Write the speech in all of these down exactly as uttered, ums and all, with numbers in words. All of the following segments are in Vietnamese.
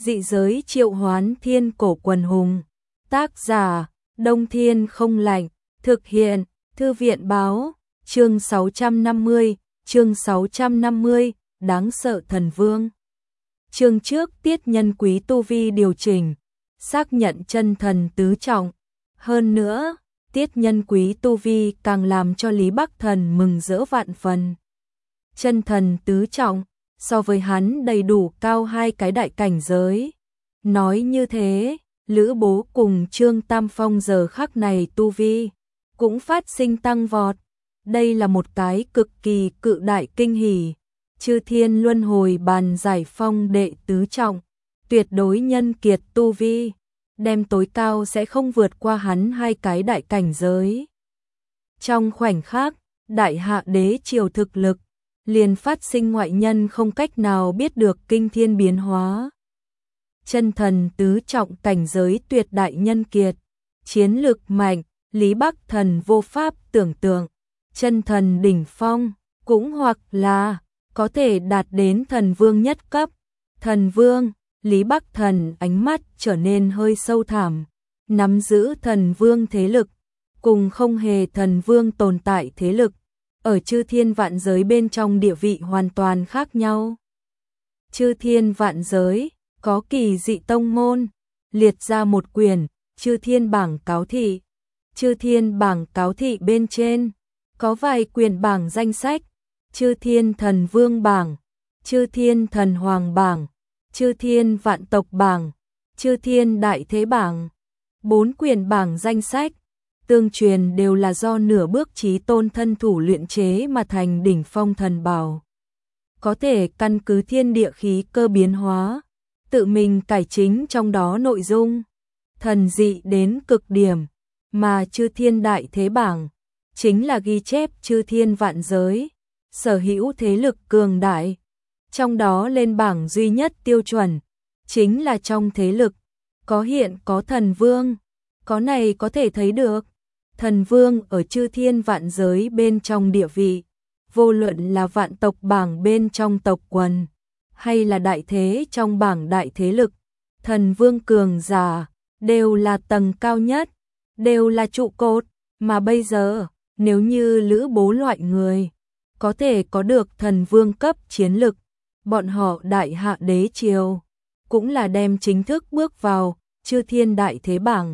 Dị giới triệu hoán thiên cổ quần hùng. Tác giả, Đông Thiên không lạnh. Thực hiện, Thư viện báo. Chương sáu trăm năm mươi, chương sáu trăm năm mươi, đáng sợ thần vương. Chương trước tiết nhân quý tu vi điều chỉnh, xác nhận chân thần tứ trọng. Hơn nữa, tiết nhân quý tu vi càng làm cho Lý Bắc Thần mừng rỡ vạn phần. Chân thần tứ trọng, so với hắn đầy đủ cao hai cái đại cảnh giới. Nói như thế, Lữ Bố cùng Trương Tam Phong giờ khắc này tu vi cũng phát sinh tăng vọt. Đây là một cái cực kỳ cự đại kinh hỉ. Chư Thiên Luân Hồi Bàn giải phong đệ tứ trọng, tuyệt đối nhân kiệt tu vi, đem tối cao sẽ không vượt qua hắn hai cái đại cảnh giới. Trong khoảnh khắc, đại hạ đế triều thực lực liền phát sinh ngoại nhân không cách nào biết được kinh thiên biến hóa. Chân thần tứ trọng cảnh giới tuyệt đại nhân kiệt, chiến lực mạnh, Lý Bắc Thần vô pháp tưởng tượng. Chân thần đỉnh phong, cũng hoặc là có thể đạt đến thần vương nhất cấp. Thần vương, Lý Bắc Thần ánh mắt trở nên hơi sâu thẳm, nắm giữ thần vương thế lực, cùng không hề thần vương tồn tại thế lực, ở chư thiên vạn giới bên trong địa vị hoàn toàn khác nhau. Chư thiên vạn giới, có kỳ dị tông môn, liệt ra một quyển, chư thiên bảng cáo thị. Chư thiên bảng cáo thị bên trên, có vài quyển bảng danh sách, chư thiên thần vương bảng, chư thiên thần hoàng bảng, chư thiên vạn tộc bảng, chư thiên đại thế bảng. Bốn quyển bảng danh sách, tương truyền đều là do nửa bước chí tôn thân thủ luyện chế mà thành đỉnh phong thần bảo. Có thể căn cứ thiên địa khí cơ biến hóa, tự mình cải chính trong đó nội dung, thần dị đến cực điểm, mà chư thiên đại thế bảng chính là ghi chép chư thiên vạn giới, sở hữu thế lực cường đại. Trong đó lên bảng duy nhất tiêu chuẩn, chính là trong thế lực, có hiện có thần vương. Có này có thể thấy được, thần vương ở chư thiên vạn giới bên trong địa vị, vô luận là vạn tộc bảng bên trong tộc quần, hay là đại thế trong bảng đại thế lực, thần vương cường giả, đều là tầng cao nhất, đều là trụ cột. Mà bây giờ, nếu như Lữ Bố loại người có thể có được thần vương cấp chiến lực, bọn họ đại hạ đế triều cũng là đem chính thức bước vào chư thiên đại thế bảng,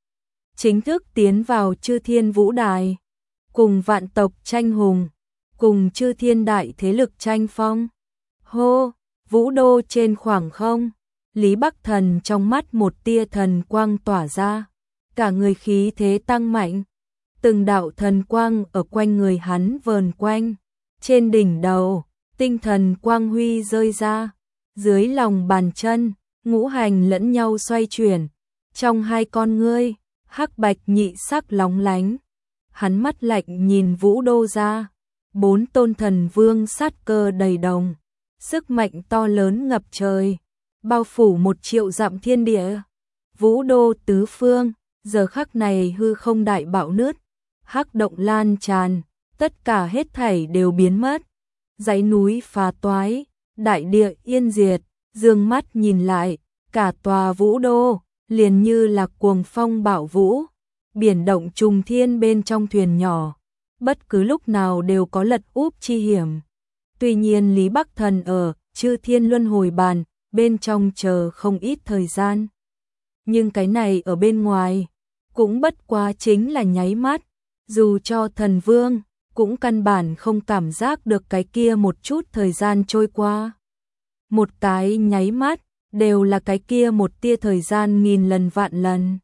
chính thức tiến vào chư thiên vũ đài, cùng vạn tộc tranh hùng, cùng chư thiên đại thế lực tranh phong. Hô, vũ đô trên khoảng không, Lý Bắc Thần trong mắt một tia thần quang tỏa ra, cả người khí thế tăng mạnh. Từng đạo thần quang ở quanh người hắn vờn quanh, trên đỉnh đầu, tinh thần quang huy rơi ra, dưới lòng bàn chân, ngũ hành lẫn nhau xoay chuyển, trong hai con ngươi, hắc bạch nhị sắc lóng lánh. Hắn mắt lạnh nhìn vũ đô ra, bốn tôn thần vương sát cơ đầy đồng, sức mạnh to lớn ngập trời, bao phủ một triệu dặm thiên địa. Vũ đô tứ phương, giờ khắc này hư không đại bạo nứt, hắc động lan tràn, tất cả hết thảy đều biến mất. Dãy núi phá toái, đại địa yên diệt, dương mắt nhìn lại, cả tòa vũ đô liền như là cuồng phong bạo vũ, biển động trùng thiên bên trong thuyền nhỏ, bất cứ lúc nào đều có lật úp chi hiểm. Tuy nhiên Lý Bắc Thần ở chư thiên luân hồi bàn bên trong chờ không ít thời gian, nhưng cái này ở bên ngoài cũng bất quá chính là nháy mắt. Dù cho thần vương, cũng căn bản không cảm giác được cái kia một chút thời gian trôi qua. Một cái nháy mắt, đều là cái kia một tia thời gian nghìn lần vạn lần.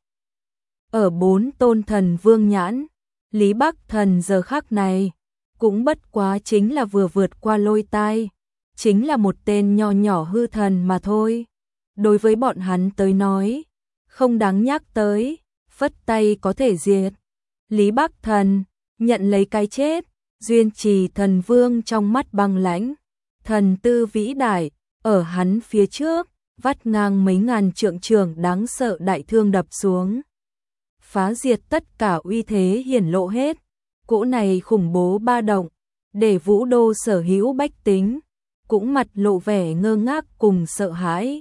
Ở bốn tôn thần vương nhãn, Lý Bắc Thần giờ khắc này, cũng bất quá chính là vừa vượt qua lôi tai, chính là một tên nho nhỏ hư thần mà thôi. Đối với bọn hắn tới nói, không đáng nhắc tới, phất tay có thể diệt. Lý Bắc Thần nhận lấy cái chết, duyên trì thần vương trong mắt băng lãnh, thần tư vĩ đại, ở hắn phía trước, vắt ngang mấy ngàn trượng trường đáng sợ đại thương đập xuống, phá diệt tất cả uy thế hiển lộ hết. Cỗ này khủng bố ba động, để vũ đô sở hữu bách tính cũng mặt lộ vẻ ngơ ngác cùng sợ hãi.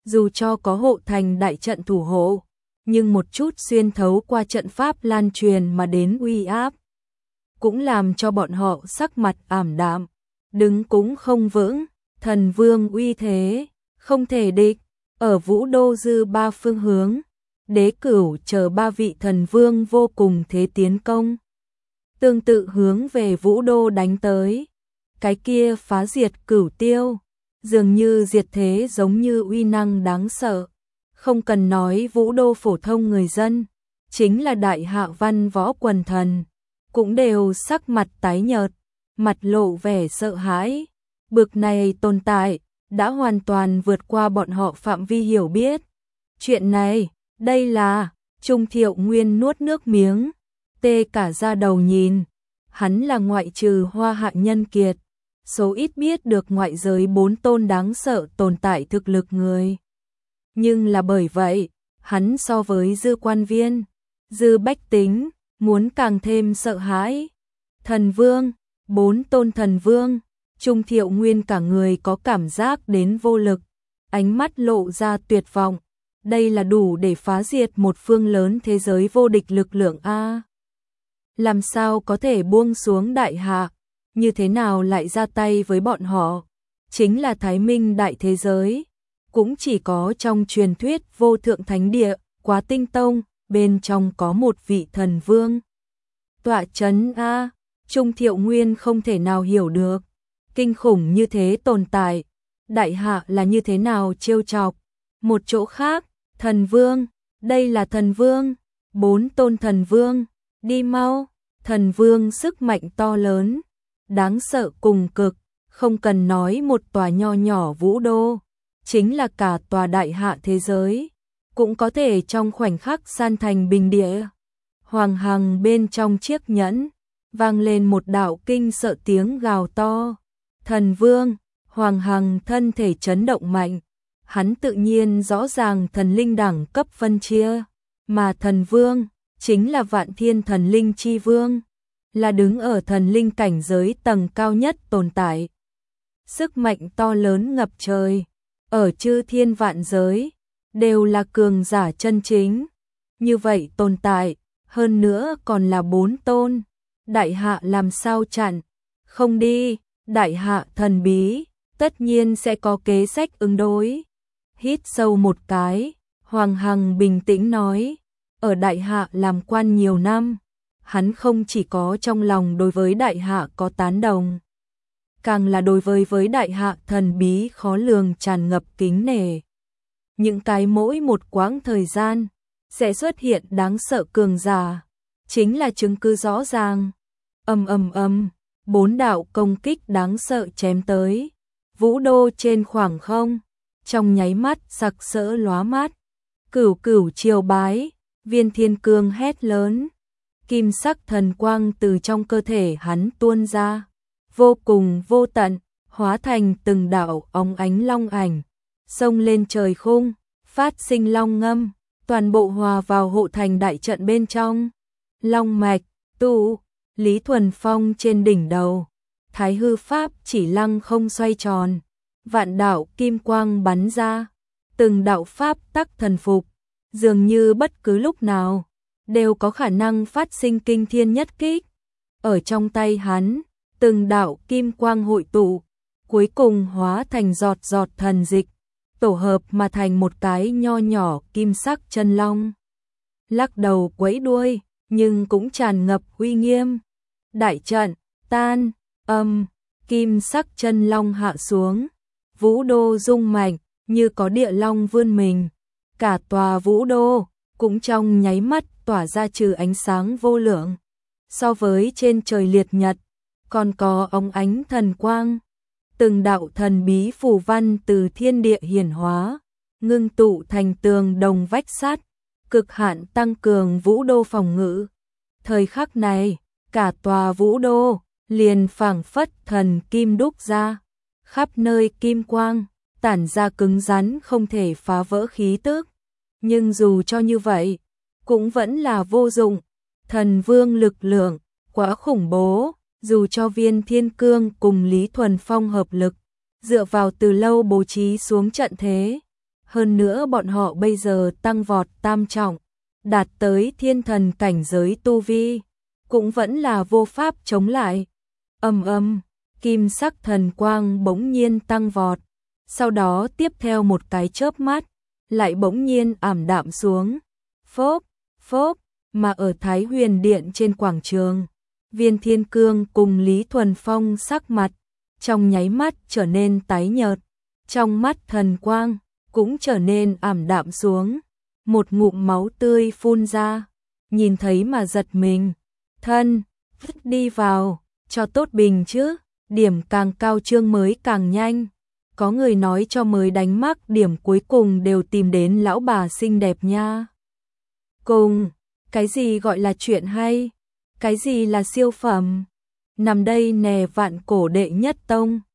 dù cho có hộ thành đại trận thủ hộ, nhưng một chút xuyên thấu qua trận pháp lan truyền mà đến uy áp, cũng làm cho bọn họ sắc mặt ảm đạm, đứng cũng không vững, thần vương uy thế, không thể địch, ở Vũ Đô dư ba phương hướng, Đế Cửu chờ ba vị thần vương vô cùng thế tiến công. Tương tự hướng về Vũ Đô đánh tới, cái kia phá diệt cửu tiêu, dường như diệt thế giống như uy năng đáng sợ. Không cần nói Vũ Đô phổ thông người dân, chính là đại hạ văn võ quần thần, cũng đều sắc mặt tái nhợt, mặt lộ vẻ sợ hãi. Bực này tồn tại, đã hoàn toàn vượt qua bọn họ phạm vi hiểu biết. Chuyện này, đây là, Trung Thiệu Nguyên nuốt nước miếng, tê cả da đầu nhìn. Hắn là ngoại trừ Hoa Hạ nhân kiệt, số ít biết được ngoại giới bốn tôn đáng sợ tồn tại thực lực người. Nhưng là bởi vậy, hắn so với dư quan viên, dư bách tính, muốn càng thêm sợ hãi. Thần vương, bốn tôn thần vương, Trung Thiệu Nguyên cả người có cảm giác đến vô lực, ánh mắt lộ ra tuyệt vọng. Đây là đủ để phá diệt một phương lớn thế giới vô địch lực lượng A. Làm sao có thể buông xuống đại hạ, như thế nào lại ra tay với bọn họ? Chính là Thái Minh đại thế giới, cũng chỉ có trong truyền thuyết vô thượng thánh địa, Quá Tinh Tông, bên trong có một vị thần vương. Tọa chấn A, Trung Thiệu Nguyên không thể nào hiểu được, kinh khủng như thế tồn tại, đại hạ là như thế nào trêu chọc. Một chỗ khác, thần vương, đây là thần vương, bốn tôn thần vương, đi mau, thần vương sức mạnh to lớn, đáng sợ cùng cực, không cần nói một tòa nho nhỏ Vũ Đô, chính là cả tòa đại hạ thế giới, cũng có thể trong khoảnh khắc san thành bình địa. Hoàng Hằng bên trong chiếc nhẫn, vang lên một đạo kinh sợ tiếng gào to. Thần vương, Hoàng Hằng thân thể chấn động mạnh, hắn tự nhiên rõ ràng thần linh đẳng cấp phân chia, mà thần vương chính là vạn thiên thần linh chi vương, là đứng ở thần linh cảnh giới tầng cao nhất tồn tại. Sức mạnh to lớn ngập trời, ở chư thiên vạn giới, đều là cường giả chân chính. Như vậy tồn tại, hơn nữa còn là bốn tôn. Đại hạ làm sao chặn? Không đi, đại hạ thần bí, tất nhiên sẽ có kế sách ứng đối. Hít sâu một cái, Hoàng Hằng bình tĩnh nói, ở đại hạ làm quan nhiều năm, hắn không chỉ có trong lòng đối với đại hạ có tán đồng, càng là đối với với đại hạ thần bí khó lường tràn ngập kính nể. Những cái mỗi một quãng thời gian sẽ xuất hiện đáng sợ cường giả, chính là chứng cứ rõ ràng. Ầm ầm ầm, bốn đạo công kích đáng sợ chém tới, Vũ Đô trên khoảng không, trong nháy mắt sặc sỡ lóa mắt. Cửu cửu chiều bái, Viên Thiên Cương hét lớn, kim sắc thần quang từ trong cơ thể hắn tuôn ra, vô cùng vô tận, hóa thành từng đạo óng ánh long ảnh, xông lên trời khung, phát sinh long ngâm, toàn bộ hòa vào hộ thành đại trận bên trong. Long mạch, tụ, Lý Thuần Phong trên đỉnh đầu, Thái hư pháp chỉ lăng không xoay tròn, vạn đạo kim quang bắn ra, từng đạo pháp tắc thần phục, dường như bất cứ lúc nào đều có khả năng phát sinh kinh thiên nhất kích. Ở trong tay hắn, từng đạo kim quang hội tụ, cuối cùng hóa thành giọt giọt thần dịch, tổ hợp mà thành một cái nho nhỏ kim sắc chân long. Lắc đầu quấy đuôi, nhưng cũng tràn ngập uy nghiêm. Đại trận tan, âm, kim sắc chân long hạ xuống, Vũ Đô rung mạnh, như có địa long vươn mình. Cả tòa Vũ Đô cũng trong nháy mắt tỏa ra trừ ánh sáng vô lượng. So với trên trời liệt nhật, còn có óng ánh thần quang. Từng đạo thần bí phù văn từ thiên địa hiển hóa, ngưng tụ thành tường đồng vách sắt, cực hạn tăng cường Vũ Đô phòng ngự. Thời khắc này, cả tòa Vũ Đô liền phảng phất thần kim đúc ra, khắp nơi kim quang, tản ra cứng rắn không thể phá vỡ khí tức. Nhưng dù cho như vậy, cũng vẫn là vô dụng. Thần vương lực lượng quá khủng bố, dù cho Viên Thiên Cương cùng Lý Thuần Phong hợp lực, dựa vào từ lâu bố trí xuống trận thế, Hơn nữa bọn họ bây giờ tăng vọt tam trọng, đạt tới thiên thần cảnh giới tu vi, cũng vẫn là vô pháp chống lại. Ầm ầm, kim sắc thần quang bỗng nhiên tăng vọt, sau đó tiếp theo một cái chớp mắt, lại bỗng nhiên ảm đạm xuống. Phốp, phốp, mà ở Thái Huyền Điện trên quảng trường, Viên Thiên Cương cùng Lý Thuần Phong sắc mặt trong nháy mắt trở nên tái nhợt, trong mắt thần quang cũng trở nên ảm đạm xuống, một ngụm máu tươi phun ra, nhìn thấy mà giật mình. Thân, vứt đi vào, cho tốt bình chứ, điểm càng cao chương mới càng nhanh. Có người nói cho mới đánh mắc điểm cuối cùng đều tìm đến lão bà xinh đẹp nha. Cùng, cái gì gọi là chuyện hay? Cái gì là siêu phẩm? Nằm đây nè vạn cổ đệ nhất tông.